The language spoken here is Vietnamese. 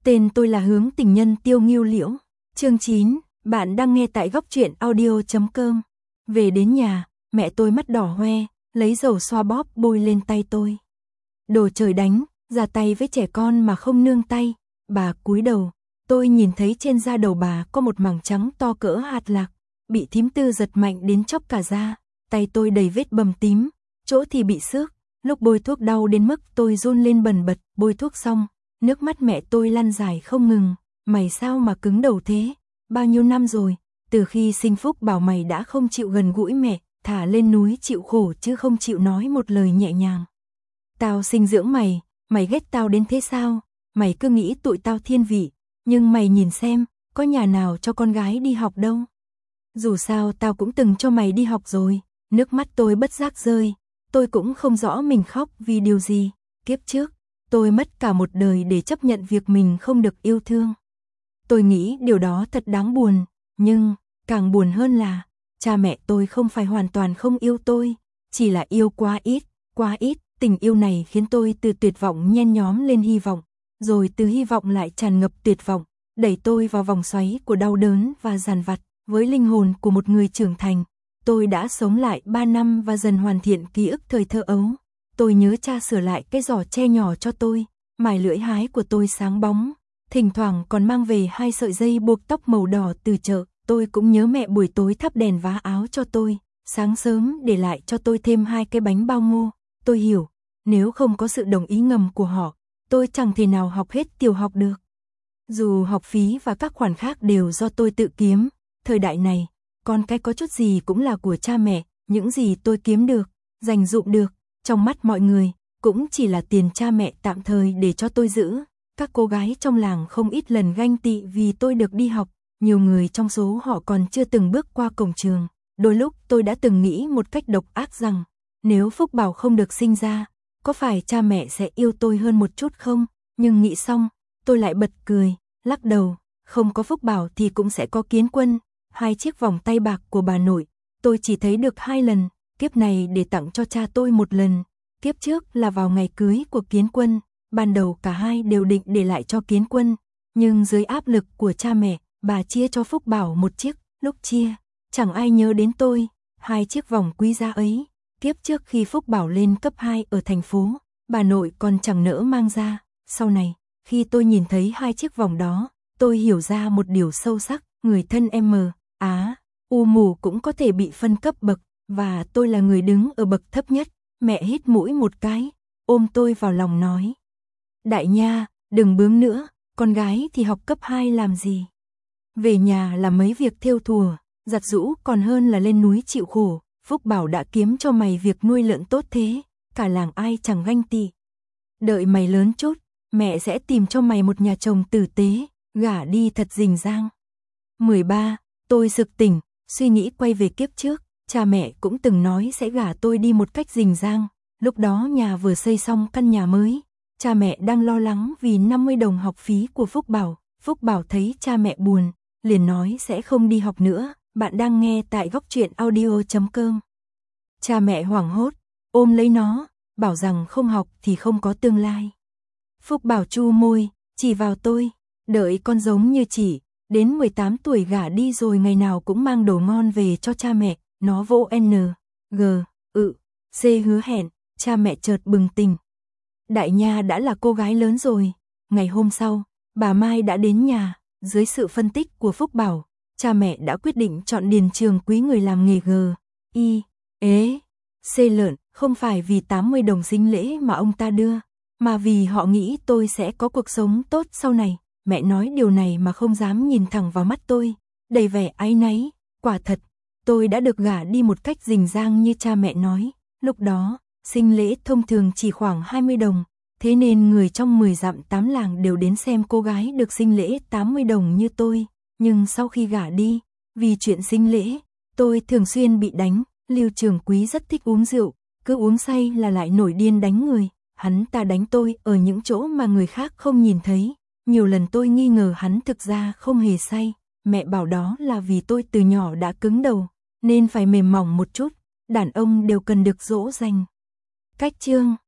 Tên tôi là Hướng Tình Nhân Tiêu Nghiêu Liễu. Chương 9, bạn đang nghe tại góc truyện audio.com. Về đến nhà, mẹ tôi mắt đỏ hoe, lấy dầu xoa bóp bôi lên tay tôi. Đồ trời đánh, ra tay với trẻ con mà không nương tay. Bà cúi đầu, tôi nhìn thấy trên da đầu bà có một mảng trắng to cỡ hạt lạc, bị thím Tư giật mạnh đến chóc cả da. Tay tôi đầy vết bầm tím, chỗ thì bị xước. Lúc bôi thuốc đau đến mức tôi run lên bần bật. Bôi thuốc xong, nước mắt mẹ tôi lăn dài không ngừng. Mày sao mà cứng đầu thế? Bao nhiêu năm rồi, từ khi sinh Phúc Bảo mày đã không chịu gần gũi mẹ, thả lên núi chịu khổ chứ không chịu nói một lời nhẹ nhàng. Tao sinh dưỡng mày, mày ghét tao đến thế sao? Mày cứ nghĩ tụi tao thiên vị, nhưng mày nhìn xem, có nhà nào cho con gái đi học đâu. Dù sao tao cũng từng cho mày đi học rồi. Nước mắt tôi bất giác rơi. Tôi cũng không rõ mình khóc vì điều gì. Kiếp trước, tôi mất cả một đời để chấp nhận việc mình không được yêu thương. Tôi nghĩ điều đó thật đáng buồn, nhưng càng buồn hơn là cha mẹ tôi không phải hoàn toàn không yêu tôi, chỉ là yêu quá ít, quá ít. Tình yêu này khiến tôi từ tuyệt vọng nhen nhóm lên hy vọng, rồi từ hy vọng lại tràn ngập tuyệt vọng, đẩy tôi vào vòng xoáy của đau đớn và dằn vặt. Với linh hồn của một người trưởng thành, tôi đã sống lại 3 năm và dần hoàn thiện ký ức thời thơ ấu. Tôi nhớ cha sửa lại cái giỏ tre nhỏ cho tôi, mài lưỡi hái của tôi sáng bóng, thỉnh thoảng còn mang về 2 sợi dây buộc tóc màu đỏ từ chợ. Tôi cũng nhớ mẹ buổi tối thắp đèn vá áo cho tôi, sáng sớm để lại cho tôi thêm 2 cái bánh bao ngô. Tôi hiểu, nếu không có sự đồng ý ngầm của họ, tôi chẳng thể nào học hết tiểu học được. Dù học phí và các khoản khác đều do tôi tự kiếm, thời đại này, con cái có chút gì cũng là của cha mẹ. Những gì tôi kiếm được, dành dụm được, trong mắt mọi người, cũng chỉ là tiền cha mẹ tạm thời để cho tôi giữ. Các cô gái trong làng không ít lần ganh tị vì tôi được đi học, nhiều người trong số họ còn chưa từng bước qua cổng trường. Đôi lúc tôi đã từng nghĩ một cách độc ác rằng, nếu Phúc Bảo không được sinh ra, có phải cha mẹ sẽ yêu tôi hơn một chút không? Nhưng nghĩ xong, tôi lại bật cười, lắc đầu, không có Phúc Bảo thì cũng sẽ có Kiến Quân. 2 chiếc vòng tay bạc của bà nội, tôi chỉ thấy được 2 lần, kiếp này để tặng cho cha tôi 1 lần, kiếp trước là vào ngày cưới của Kiến Quân. Ban đầu cả hai đều định để lại cho Kiến Quân, nhưng dưới áp lực của cha mẹ, bà chia cho Phúc Bảo 1 chiếc. Lúc chia, chẳng ai nhớ đến tôi. 2 chiếc vòng quý giá ấy, kiếp trước khi Phúc Bảo lên cấp 2 ở thành phố, bà nội còn chẳng nỡ mang ra. Sau này, khi tôi nhìn thấy 2 chiếc vòng đó, tôi hiểu ra một điều sâu sắc, người thân U mù cũng có thể bị phân cấp bậc, và tôi là người đứng ở bậc thấp nhất. Mẹ hít mũi một cái, ôm tôi vào lòng nói: Đại Nha, đừng bướng nữa, con gái thì học cấp 2 làm gì? Về nhà làm mấy việc thêu thùa, giặt giũ còn hơn là lên núi chịu khổ. Phúc Bảo đã kiếm cho mày việc nuôi lợn tốt thế, cả làng ai chẳng ganh tị. Đợi mày lớn chút, mẹ sẽ tìm cho mày một nhà chồng tử tế, gả đi thật rình rang. 13, tôi sực tỉnh, suy nghĩ quay về kiếp trước, cha mẹ cũng từng nói sẽ gả tôi đi một cách rình rang. Lúc đó nhà vừa xây xong căn nhà mới, cha mẹ đang lo lắng vì 50 đồng học phí của Phúc Bảo. Phúc Bảo thấy cha mẹ buồn, liền nói sẽ không đi học nữa. Bạn đang nghe tại góc truyện audio.com. Cha mẹ hoảng hốt, ôm lấy nó, bảo rằng không học thì không có tương lai. Phúc Bảo chu môi, chỉ vào tôi, đợi con giống như chị, đến 18 tuổi gả đi rồi ngày nào cũng mang đồ ngon về cho cha mẹ. Nó vỗ C hứa hẹn. Cha mẹ chợt bừng tỉnh. Đại Nha đã là cô gái lớn rồi. Ngày hôm sau, bà Mai đã đến nhà. Dưới sự phân tích của Phúc Bảo, cha mẹ đã quyết định chọn Điền Trường Quý, người làm nghề C lợn, không phải vì 80 đồng sinh lễ mà ông ta đưa, mà vì họ nghĩ tôi sẽ có cuộc sống tốt sau này. Mẹ nói điều này mà không dám nhìn thẳng vào mắt tôi, đầy vẻ áy náy. Quả thật, tôi đã được gả đi một cách rình rang như cha mẹ nói. Lúc đó, sinh lễ thông thường chỉ khoảng 20 đồng, thế nên người trong 10 dặm 8 làng đều đến xem cô gái được sinh lễ 80 đồng như tôi. Nhưng sau khi gả đi, vì chuyện sinh lễ, tôi thường xuyên bị đánh. Lưu Trường Quý rất thích uống rượu, cứ uống say là lại nổi điên đánh người. Hắn ta đánh tôi ở những chỗ mà người khác không nhìn thấy. Nhiều lần tôi nghi ngờ hắn thực ra không hề say. Mẹ bảo đó là vì tôi từ nhỏ đã cứng đầu, nên phải mềm mỏng một chút. Đàn ông đều cần được dỗ dành. Cách chương